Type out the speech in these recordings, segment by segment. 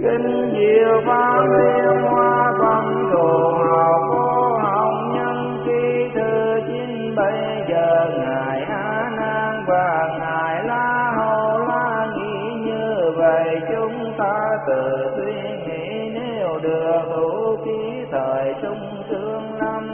Kinh diệu pháp liên hoa phân thù học vô hồng nhân khi thứ 9. Bây giờ ngài A Nan và ngài La Hầu La nghĩ như vậy, chúng ta tự suy nghĩ nếu được thủ ký thời sung sướng lắm.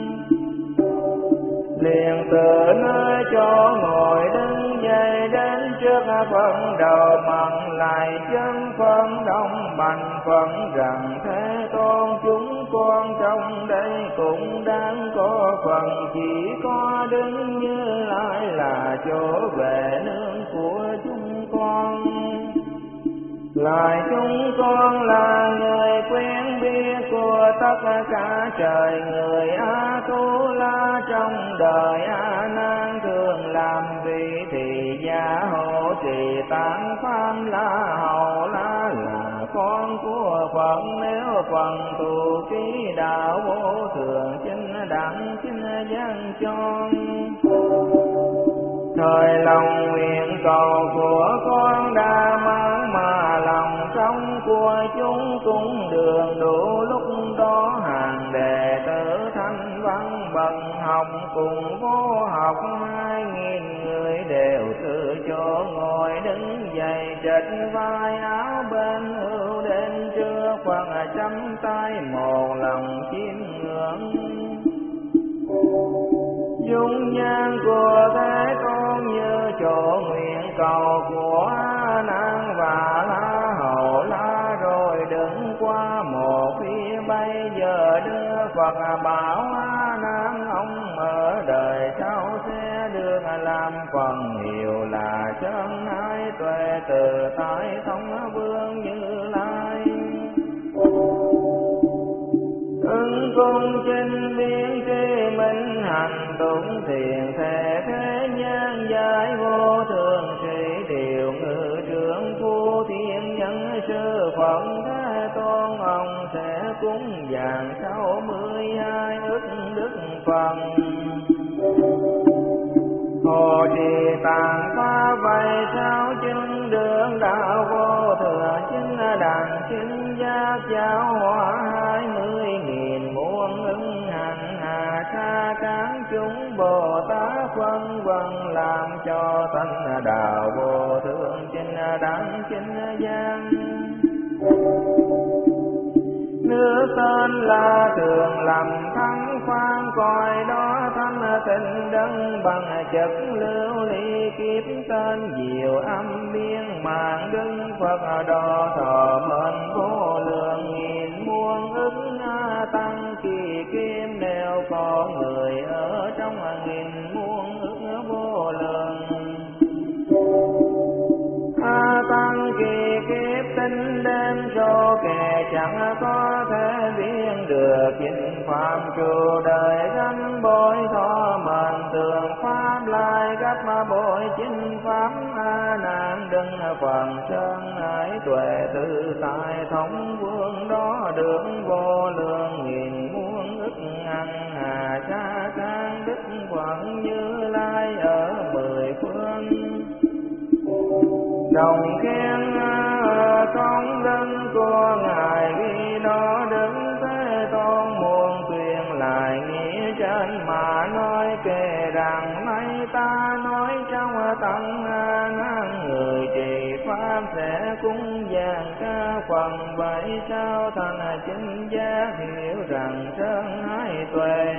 Liền từ nơi chỗ ngồi đứng dậy đến trước phận đầu mặn lại chân phận đông bành phận rằng: Thế Tôn, chúng con trong đây cũng đang có phần, chỉ có đứng Như Lai là chỗ về nương của chúng con. Lại chúng con là người quen biết của tất cả trời người A Tu La, trong đời A Nan thường làm vị thị gia hộ trì tán pháp. La Hầu La là con của Phật, nếu phần thù ký đạo vô thường chánh đẳng chánh giác cho. Thời lòng nguyện cầu của con đã mang, mà lòng trong của chúng cũng đường đủ. Lúc đó hàng đệ tử thanh văn bậc học cùng vô học 2000 người đều từ chỗ ngồi đứng dậy, trịch vai áo bên hữu đến trước Phật, chắp tay một lòng chiêm ngưỡng. Dung nhan của Thế Tôn như chỗ nguyện cầu của A Nan và La Hầu La, rồi đứng qua một phía. Bây giờ đưa Phật bảo A Nan, ông ở đời sau sẽ được làm phần hiệu là chân ái tuệ từ tại thông vương Như Lai. Ứng cung chinh biến tri minh hành tụng thiền thể thế nhân giải vô thường sĩ điều ngự trưởng phu thiên nhân sư Phật Thế Tôn. Ông sẽ cúng dường 62 ức đức phần. Hồ trì tạng pháp vậy sao chứng đường đạo vô thường chứng đẳng chứng giác giáo hóa 20.000 muôn ứng hành hà sa cán chúng Bồ Tát phân vân làm cho tánh đạo vô thường chứng đẳng chứng giác. Nước tên là thường lầm thắng khoan coi đó thanh tịnh đấng bằng chất lưu ly kiếp tên diệu âm biên mạng đứng Phật đo thọ mệnh vô lượng nghìn muôn ức tăng kỳ kim đều có người ở trong nghìn muôn ức vô lượng. Tăng kỳ kiếp tinh đêm số kẻ chẳng có thể biên được, chính pháp trụ đời gắn bội thọ mệnh tường pháp lại gấp bội chính pháp. A Nan đừng phần sơn ái tuệ tự tại thống vương đó được vô lượng nghìn muôn ức ăn hà sa can đức quận Như Lai ở 10 phương. Đồng khen công đức của ngài ghi đó đứng Thế Tôn muôn thuyền lại nghĩa trên mà nói kể rằng: nay ta nói trong tăng A Nan người trì pháp sẽ cúng dường ca phần. Vậy sao thành chính giác hiểu rằng sơn ái tuệ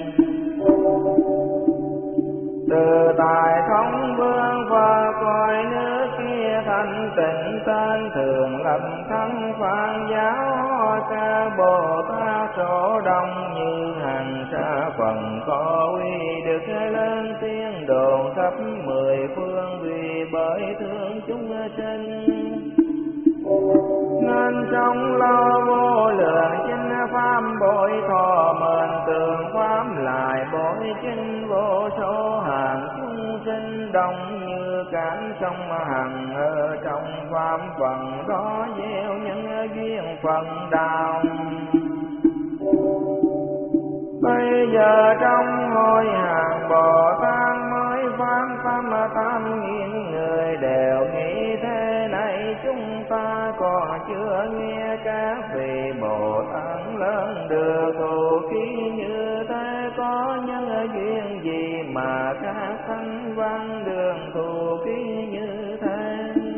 từ tại thống vương và coi nước kia thanh tịnh tên thường lập thắng phan giáo ca Bồ Tát số đông như hàng sa phần có uy đức lớn tiếng đồn khắp 10 phương vì bởi thương chúng sinh. Nên trong lo vô lượng chánh pháp bội thọ mệnh tường pháp lại bội chánh vô số hàng chúng sinh đông như cánh sông hằng ở trong pháp phần đó gieo nhân duyên phần đạo. Bây giờ trong ngôi hàng Bồ Tát mới phán pháp 8.000 người đều nghĩ thế này: chúng ta còn chưa nghe các vị Bồ Tát lớn được thù ký như thế, có nhân duyên gì mà các thánh văn đường thù ký như thế.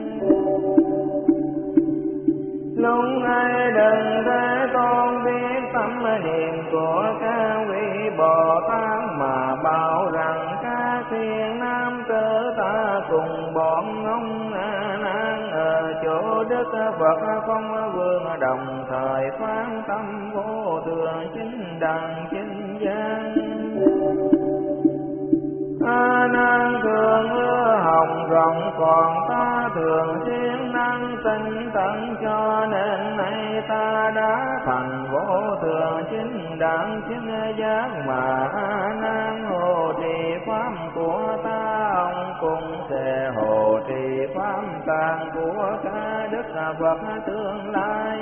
Lúc ấy đừng Thế Tôn biết tâm niệm của các vị Bồ Tát mà bảo rằng các thiên nam tử ta cùng bọn ông A Nan ở chỗ Đức Phật Phong Vương đồng thời phán tâm vô thường chính đẳng chính giác. A Nan thường hứa hồng rộng, còn ta thường siêng năng tinh tấn, cho nên nay ta đã thành vô thường chính đẳng chính giác. Mà A Nan hộ trì pháp của ta, ông cũng sẽ hộ trì pháp tạng của các Đức Phật tương lai.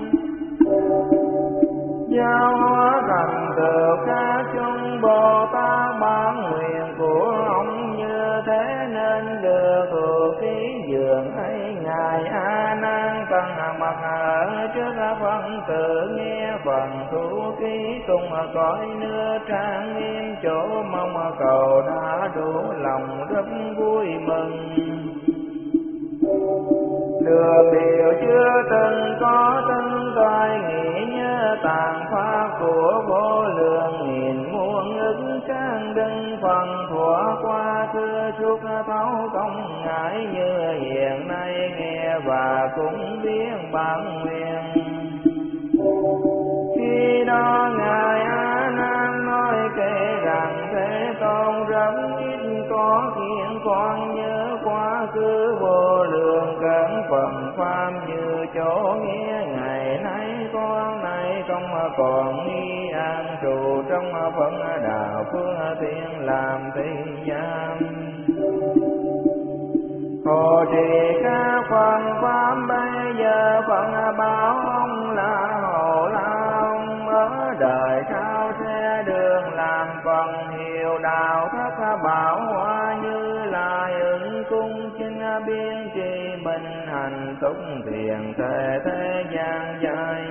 Giáo hóa thành từ các chúng Bồ Tát bản nguyện của ông như thế, nên được thù ký dường ấy. Ngài A Nan cần mặt ở trước phân tự, nghe phần thú ký tung cõi nước trang nghiêm, chỗ mong cầu đã đủ lòng rất vui mừng. Được điều chưa từng có từng toại nghĩ, nhớ tạng pháp của vô lượng nghìn muôn ức trang đừng phần thuở qua xưa suốt thấu công ngại, như hiện nay nghe và cũng biết bản nguyện. Khi đó Ngài A Nan nói kể rằng Thế Tôn rất ít có khiến con nhớ quá khứ vô lượng cẩn phần pháp, như chỗ nghe ngày nay con này không còn nghi an trụ trong phận đạo phương thiên làm thế gian. Hộ trì các phần pháp bây giờ phần bảo ông là hộ la ông, ở đời sau sẽ đường làm phần hiệu đạo thất bảo hoa, như là ứng cung chính biên trì bình hành túc thiền thể thế gian dài.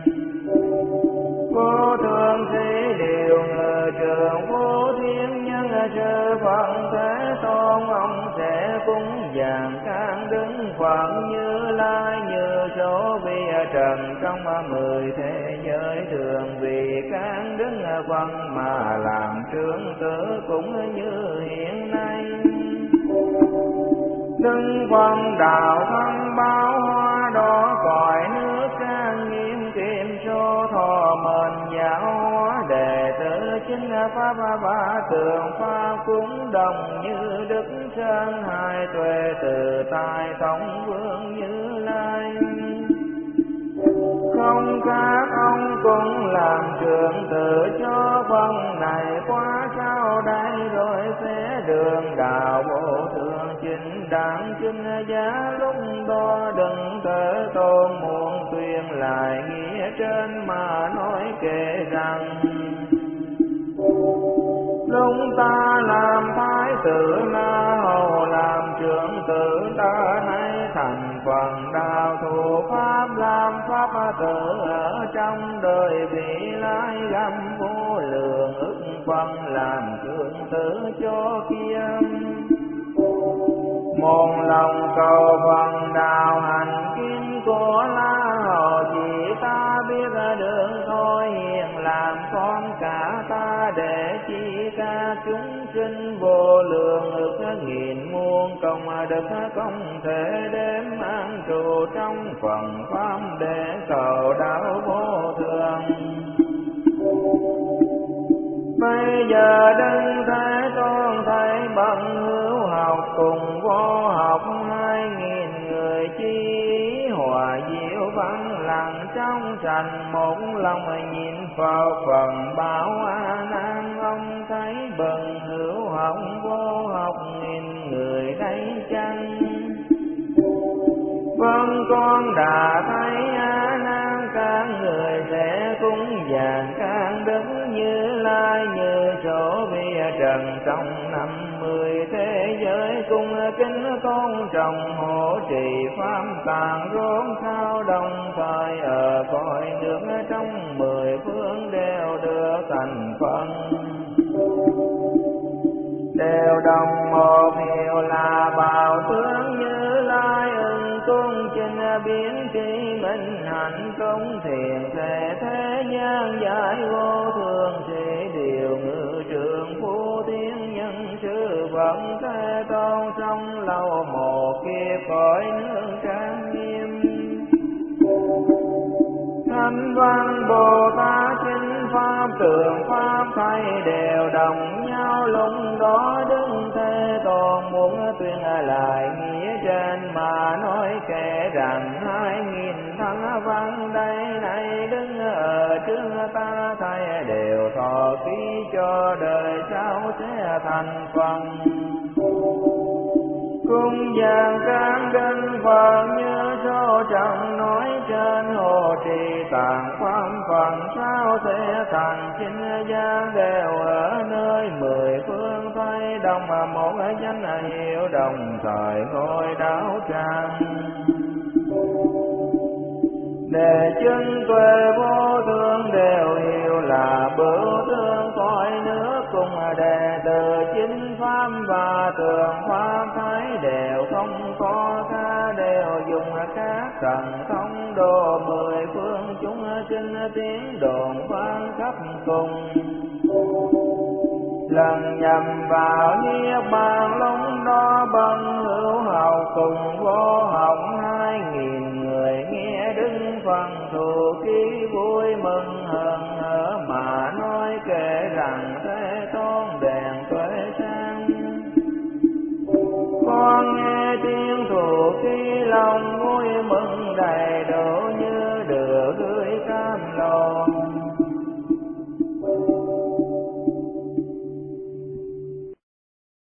Vô thượng sĩ điều ngự trường vô thiên nhân sư phận Thế Tôn, ông sẽ cúng dường can đứng phận Như Lai như số vi trần trong 10 thế giới thường, vì can đứng phận mà làm trưởng tử cũng như hiện nay. Đứng phân đạo thân báo hoa đỏ cõi nước trang nghiêm, kim số thọ mệnh giáo hóa đệ tử chính pháp ba tường pháp cúng đồng, như Đức Sơn hai tuệ từ tại thống vương Như Lai. Không các ông cũng làm trưởng tử cho phần này, qua sau đây rồi sẽ đường đạo vô thường chính đẳng chính giá. Lúc đó đừng Thế Tôn muốn tuyên lại nghĩa trên mà nói kể rằng, lúc ta làm thái tử Na Hầu làm trưởng tử, ta nay thành phần đạo thủ pháp làm pháp tử, ở trong đời vị lai găm vô lượng ức phần làm trưởng tử cho kia. Một lòng cầu phần đạo hành kim của La Hầu, chỉ ta biết đường thôi hiền làm con cả ta, để chi ca chúng sinh vô lượng ức nghìn muôn công đức không thể đếm an trụ trong phần pháp, để cầu đạo vô thường. Bây giờ Đức Thế Tôn thấy bằng hữu học cùng vô học 2000 người chi hòa diệu vắng lặng trong sành, một lòng nhìn vào phần bảo A Nan. Ông thấy bằng hữu học vô học nghìn người đây chăng? Vâng, con đã thấy A Nan các người sẽ cúng dường can đức Như Lai như số vi trần trong 50 thế giới, cung kính tôn trọng hộ trì pháp tạng rốn khao, đồng thời ở cõi nước trong 10 phương đều được thành phần. Đều đồng một hiệu là Bảo tướng Như Lai, ưng tôn trình biến tri minh hạnh công thiền thể thế nhân giải vô thường sĩ điều ngự trường phu thiên nhân sư vận thế tôn trong lâu một kiếp cõi nước trang nghiêm. Thanh văn Bồ Tát chính pháp tường pháp thay đều đồng nhau, lúc đó đứng Thế Tôn muốn tuyên lại nghĩa trên mà nói kể rằng 2000 thân văn đây này đứng ở trước ta thay đều thọ ký cho đời sau sẽ thành phần. Cung dường can kinh Phật như số trận nói trên, hộ trì tạng pháp phần sao sẽ thành chinh gian đều ở nơi 10 phương Tây đồng một danh hiệu, đồng thời ngôi đáo trang. Đề chân tuệ vô thương đều hiểu là bửu thương cõi nước, cùng đệ tử chính pháp và tường pháp thấy đều không có tha, đều dùng các thần thông độ 10 phương chúng sinh tiếng đồn vang khắp cùng. Lần nhầm vào niết bàn lúc đó bần hữu học cùng vô học